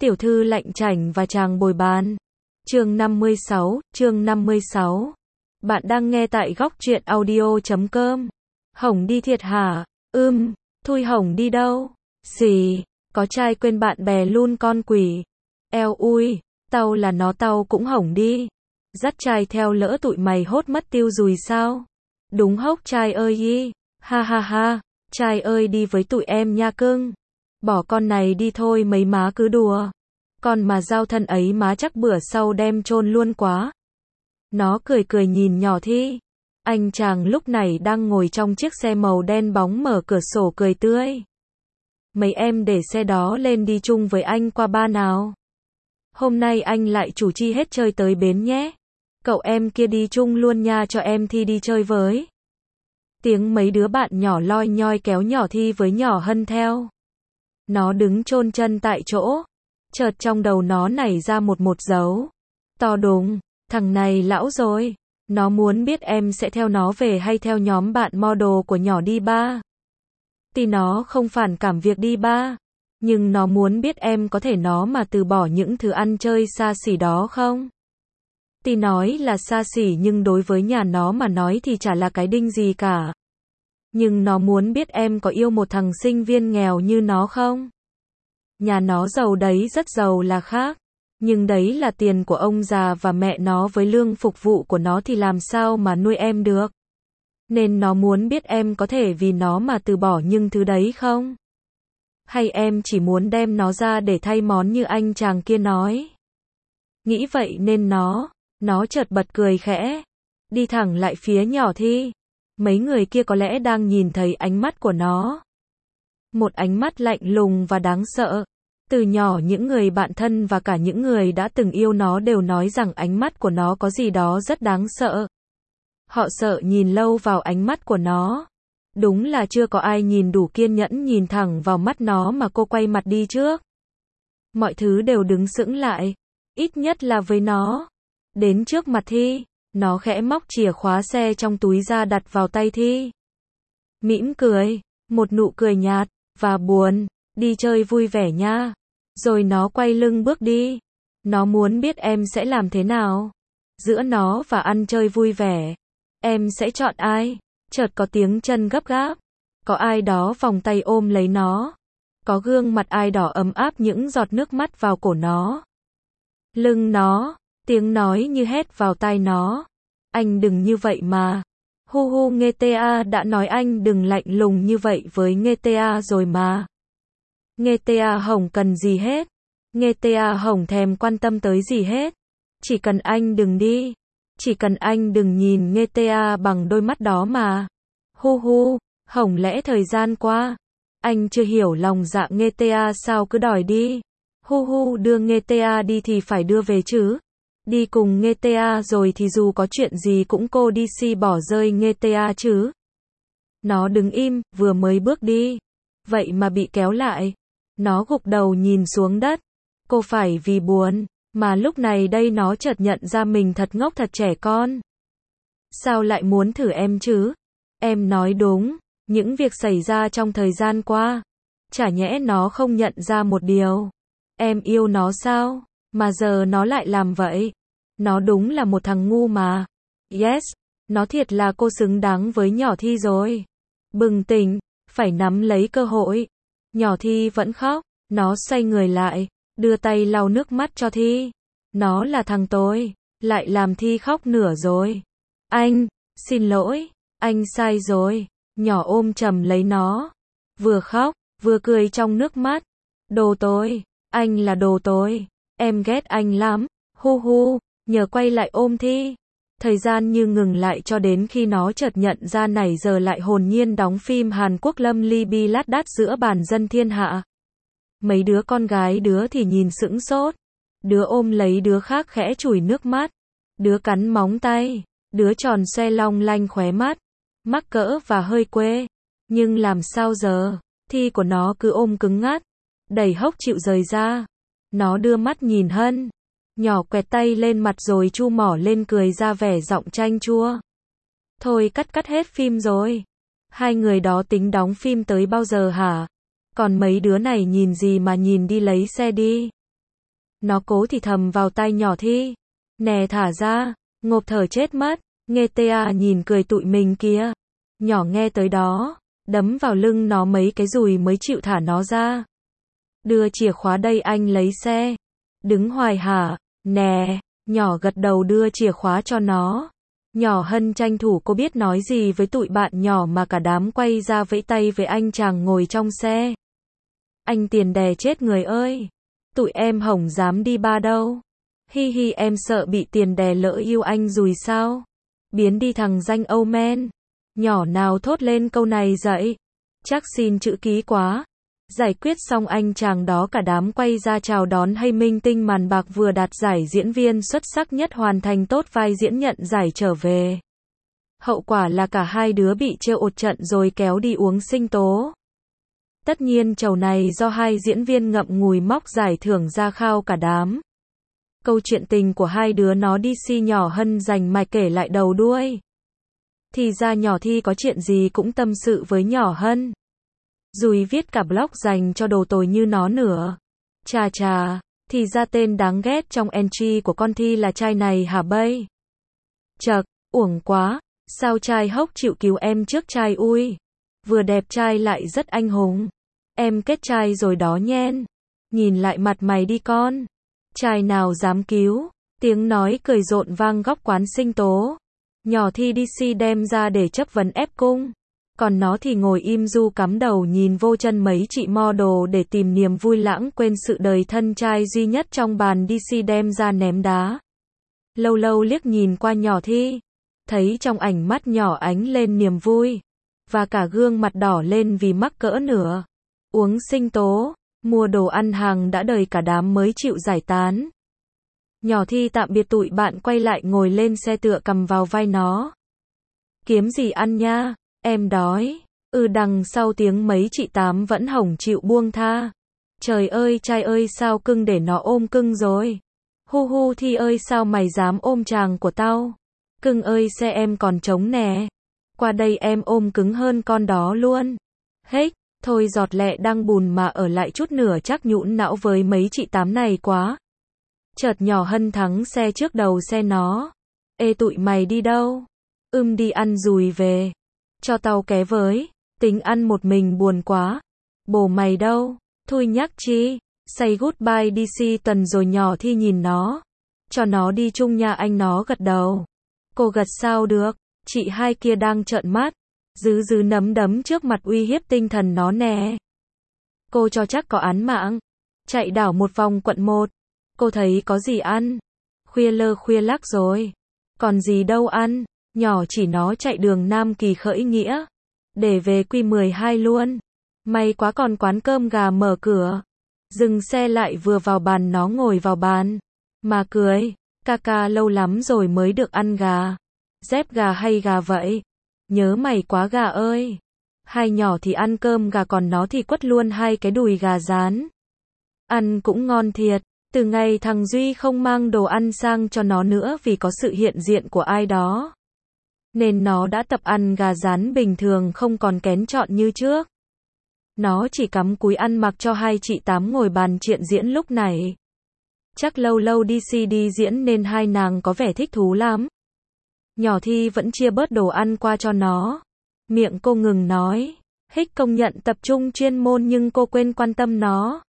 Tiểu thư lạnh chảnh và chàng bồi bàn. Chương 56. Bạn đang nghe tại góc truyện audio.com. Hồng đi thiệt hả? Thui Hồng đi đâu? Xì, có trai quên bạn bè luôn con quỷ. Eo ui, tao là nó tao cũng Hồng đi. Dắt trai theo lỡ tụi mày hốt mất tiêu rồi sao? Đúng hốc trai ơi y. Ha ha ha, trai ơi đi với tụi em nha cưng. Bỏ con này đi thôi mấy má cứ đùa. Con mà giao thân ấy má chắc bữa sau đem chôn luôn quá. Nó cười cười nhìn nhỏ Thi. Anh chàng lúc này đang ngồi trong chiếc xe màu đen bóng mở cửa sổ cười tươi. Mấy em để xe đó lên đi chung với anh qua ba nào. Hôm nay anh lại chủ chi hết chơi tới bến nhé. Cậu em kia đi chung luôn nha cho em Thi đi chơi với. Tiếng mấy đứa bạn nhỏ loi nhoi kéo nhỏ Thi với nhỏ Hân theo. Nó đứng chôn chân tại chỗ. Chợt trong đầu nó nảy ra một dấu. To đùng, thằng này lão rồi. Nó muốn biết em sẽ theo nó về hay theo nhóm bạn model của nhỏ đi ba. Thì nó không phản cảm việc đi ba. Nhưng nó muốn biết em có thể nó mà từ bỏ những thứ ăn chơi xa xỉ đó không? Thì nói là xa xỉ nhưng đối với nhà nó mà nói thì chả là cái đinh gì cả. Nhưng nó muốn biết em có yêu một thằng sinh viên nghèo như nó không? Nhà nó giàu đấy, rất giàu là khác. Nhưng đấy là tiền của ông già và mẹ nó, với lương phục vụ của nó thì làm sao mà nuôi em được. Nên nó muốn biết em có thể vì nó mà từ bỏ những thứ đấy không? Hay em chỉ muốn đem nó ra để thay món như anh chàng kia nói? Nghĩ vậy nên nó chợt bật cười khẽ. Đi thẳng lại phía nhỏ Thi. Mấy người kia có lẽ đang nhìn thấy ánh mắt của nó. Một ánh mắt lạnh lùng và đáng sợ. Từ nhỏ những người bạn thân và cả những người đã từng yêu nó đều nói rằng ánh mắt của nó có gì đó rất đáng sợ. Họ sợ nhìn lâu vào ánh mắt của nó. Đúng là chưa có ai nhìn đủ kiên nhẫn nhìn thẳng vào mắt nó mà cô quay mặt đi trước. Mọi thứ đều đứng sững lại. Ít nhất là với nó. Đến trước mặt Thi, nó khẽ móc chìa khóa xe trong túi ra đặt vào tay Thi. Mỉm cười, một nụ cười nhạt và buồn. Đi chơi vui vẻ nha. Rồi nó quay lưng bước đi. Nó muốn biết em sẽ làm thế nào. Giữa nó và ăn chơi vui vẻ, em sẽ chọn ai? Chợt có tiếng chân gấp gáp. Có ai đó vòng tay ôm lấy nó. Có gương mặt ai đó ấm áp những giọt nước mắt vào cổ nó. Lưng nó, tiếng nói như hét vào tai nó. Anh đừng như vậy mà. Hu hu, nghe ta đã nói anh đừng lạnh lùng như vậy với nghe ta rồi mà. Nghe ta Hồng cần gì hết. Nghe ta Hồng thèm quan tâm tới gì hết. Chỉ cần anh đừng đi. Chỉ cần anh đừng nhìn nghe ta bằng đôi mắt đó mà. Hu hu, Hồng lẽ thời gian qua anh chưa hiểu lòng dạ nghe ta sao cứ đòi đi. Hu hu, đưa nghe ta đi thì phải đưa về chứ. Đi cùng nghe ta rồi thì dù có chuyện gì cũng cô đi si bỏ rơi nghe ta chứ. Nó đứng im, vừa mới bước đi. Vậy mà bị kéo lại. Nó gục đầu nhìn xuống đất. Cô phải vì buồn, mà lúc này đây nó chợt nhận ra mình thật ngốc, thật trẻ con. Sao lại muốn thử em chứ? Em nói đúng, những việc xảy ra trong thời gian qua. Chả nhẽ nó không nhận ra một điều. Em yêu nó sao? Mà giờ nó lại làm vậy. Nó đúng là một thằng ngu mà. Yes, nó thiệt là cô xứng đáng với nhỏ Thi rồi. Bừng tỉnh, phải nắm lấy cơ hội. Nhỏ Thi vẫn khóc. Nó xoay người lại, đưa tay lau nước mắt cho Thi. Nó là thằng tôi, lại làm Thi khóc nửa rồi. Anh, xin lỗi, anh sai rồi. Nhỏ ôm chầm lấy nó. Vừa khóc, vừa cười trong nước mắt. Đồ tôi, anh là đồ tôi. Em ghét anh lắm. Hu hu, nhờ quay lại ôm Thi. Thời gian như ngừng lại cho đến khi nó chợt nhận ra nãy giờ lại hồn nhiên đóng phim Hàn Quốc lâm ly bi lát đát giữa bàn dân thiên hạ. Mấy đứa con gái đứa thì nhìn sững sốt. Đứa ôm lấy đứa khác khẽ chùi nước mắt. Đứa cắn móng tay. Đứa tròn xoe long lanh khóe mắt. Mắc cỡ và hơi quê. Nhưng làm sao giờ? Thi của nó cứ ôm cứng ngắt. Đẩy hốc chịu rời ra. Nó đưa mắt nhìn Hân. Nhỏ quẹt tay lên mặt rồi chu mỏ lên cười ra vẻ giọng chanh chua. Thôi cắt hết phim rồi. Hai người đó tính đóng phim tới bao giờ hả? Còn mấy đứa này nhìn gì mà nhìn, đi lấy xe đi. Nó cố thì thầm vào tai nhỏ Thi. Nè thả ra, ngộp thở chết mất, nghe ta nhìn cười tụi mình kìa. Nhỏ nghe tới đó, đấm vào lưng nó mấy cái rồi mới chịu thả nó ra. Đưa chìa khóa đây anh lấy xe. Đứng hoài hả? Nè, nhỏ gật đầu đưa chìa khóa cho nó. Nhỏ Hân tranh thủ cô biết nói gì với tụi bạn nhỏ mà cả đám quay ra vẫy tay với anh chàng ngồi trong xe. Anh tiền đè chết người ơi. Tụi em hổng dám đi ba đâu. Hi hi em sợ bị tiền đè lỡ yêu anh rồi sao? Biến đi thằng danh Âu men. Nhỏ nào thốt lên câu này dậy. Chắc xin chữ ký quá. Giải quyết xong anh chàng đó cả đám quay ra chào đón hay minh tinh màn bạc vừa đạt giải diễn viên xuất sắc nhất hoàn thành tốt vai diễn nhận giải trở về. Hậu quả là cả hai đứa bị trêu ột trận rồi kéo đi uống sinh tố. Tất nhiên chầu này do hai diễn viên ngậm ngùi móc giải thưởng ra khao cả đám. Câu chuyện tình của hai đứa nó DC nhỏ Hân dành mạch kể lại đầu đuôi. Thì ra nhỏ Thi có chuyện gì cũng tâm sự với nhỏ Hân. Rồi viết cả blog dành cho đồ tồi như nó nữa. Chà chà, thì ra tên đáng ghét trong entry của con Thi là trai này hả bây? Chật, uổng quá, sao trai hốc chịu cứu em trước trai ui. Vừa đẹp trai lại rất anh hùng. Em kết trai rồi đó nhen. Nhìn lại mặt mày đi con. Trai nào dám cứu. Tiếng nói cười rộn vang góc quán sinh tố. Nhỏ Thi DC đem ra để chất vấn ép cung. Còn nó thì ngồi im ru cắm đầu nhìn vô chân mấy chị model để tìm niềm vui lãng quên sự đời thân trai duy nhất trong bàn DC đem ra ném đá. Lâu lâu liếc nhìn qua nhỏ Thi. Thấy trong ảnh mắt nhỏ ánh lên niềm vui. Và cả gương mặt đỏ lên vì mắc cỡ nữa. Uống sinh tố, mua đồ ăn hàng đã đời cả đám mới chịu giải tán. Nhỏ Thi tạm biệt tụi bạn quay lại ngồi lên xe tựa cầm vào vai nó. Kiếm gì ăn nha, em đói. Đằng sau tiếng mấy chị Tám vẫn hổng chịu buông tha. Trời ơi trai ơi sao cưng để nó ôm cưng rồi. Hu hu Thi ơi sao mày dám ôm chàng của tao. Cưng ơi xe em còn trống nè. Qua đây em ôm cứng hơn con đó luôn. Hết, thôi giọt lẹ đang bùn mà ở lại chút nữa chắc nhũn não với mấy chị Tám này quá. Chợt nhỏ Hân thắng xe trước đầu xe nó. Ê tụi mày đi đâu? Đi ăn dùi về. Cho tao ké với. Tính ăn một mình buồn quá. Bồ mày đâu? Thôi nhắc chi. Say goodbye DC tuần rồi nhỏ Thi nhìn nó. Cho nó đi chung nha anh nó gật đầu. Cô gật sao được. Chị hai kia đang trợn mắt. Dứ nấm đấm trước mặt uy hiếp tinh thần nó nè. Cô cho chắc có án mạng. Chạy đảo một vòng quận 1. Cô thấy có gì ăn? Khuya lơ khuya lắc rồi. Còn gì đâu ăn. Nhỏ chỉ nó chạy đường Nam Kỳ Khởi Nghĩa. Để về Q12 luôn. May quá còn quán cơm gà mở cửa. Dừng xe lại vừa vào bàn nó ngồi vào bàn. Mà cười. Ca lâu lắm rồi mới được ăn gà. Dép gà hay gà vậy? Nhớ mày quá gà ơi. Hai nhỏ thì ăn cơm gà còn nó thì quất luôn hai cái đùi gà rán. Ăn cũng ngon thiệt. Từ ngày thằng Duy không mang đồ ăn sang cho nó nữa vì có sự hiện diện của ai đó. Nên nó đã tập ăn gà rán bình thường không còn kén chọn như trước. Nó chỉ cắm cúi ăn mặc cho hai chị Tám ngồi bàn chuyện diễn lúc này. Chắc lâu lâu DC đi diễn nên hai nàng có vẻ thích thú lắm. Nhỏ Thi vẫn chia bớt đồ ăn qua cho nó. Miệng cô ngừng nói. Hích công nhận tập trung chuyên môn nhưng cô quên quan tâm nó.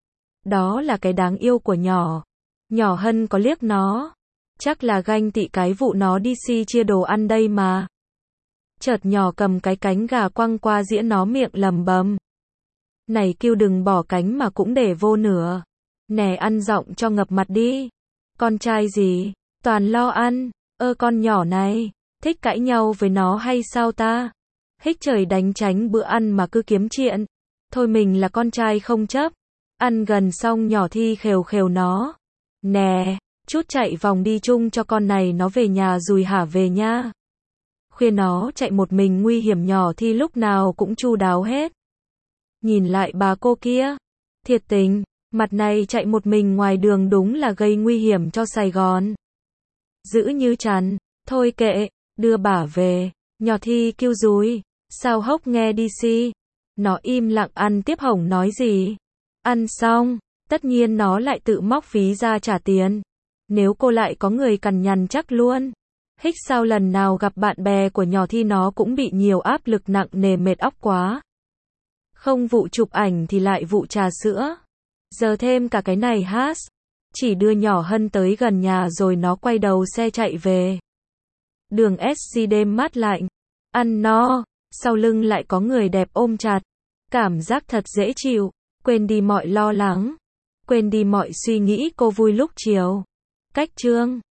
Đó là cái đáng yêu của nhỏ. Nhỏ Hân có liếc nó. Chắc là ganh tị cái vụ nó DC chia đồ ăn đây mà. Chợt nhỏ cầm cái cánh gà quăng qua dĩa nó miệng lầm bầm. Này kêu đừng bỏ cánh mà cũng để vô nửa. Nè ăn giọng cho ngập mặt đi. Con trai gì? Toàn lo ăn. Con nhỏ này. Thích cãi nhau với nó hay sao ta? Hích trời đánh tránh bữa ăn mà cứ kiếm chuyện. Thôi mình là con trai không chấp. Ăn gần xong nhỏ Thi khều khều nó. Nè, chút chạy vòng đi chung cho con này nó về nhà rồi hả về nha. Khuya nó chạy một mình nguy hiểm nhỏ Thi lúc nào cũng chu đáo hết. Nhìn lại bà cô kia. Thiệt tình, mặt này chạy một mình ngoài đường đúng là gây nguy hiểm cho Sài Gòn. Giữ như chắn, thôi kệ, đưa bà về. Nhỏ Thi kêu dúi, sao hốc nghe DC. Nó im lặng ăn tiếp hổng nói gì. Ăn xong, Tất nhiên nó lại tự móc ví ra trả tiền. Nếu cô lại có người cằn nhằn chắc luôn. Hích sao lần nào gặp bạn bè của nhỏ Thi nó cũng bị nhiều áp lực nặng nề mệt óc quá. Không vụ chụp ảnh thì lại vụ trà sữa. Giờ thêm cả cái này hát. Chỉ đưa nhỏ Hân tới gần nhà rồi nó quay đầu xe chạy về. Đường SC đêm mát lạnh. Ăn no. Sau lưng lại có người đẹp ôm chặt. Cảm giác thật dễ chịu. Quên đi mọi lo lắng. Quên đi mọi suy nghĩ cô vui lúc chiều. Cách chương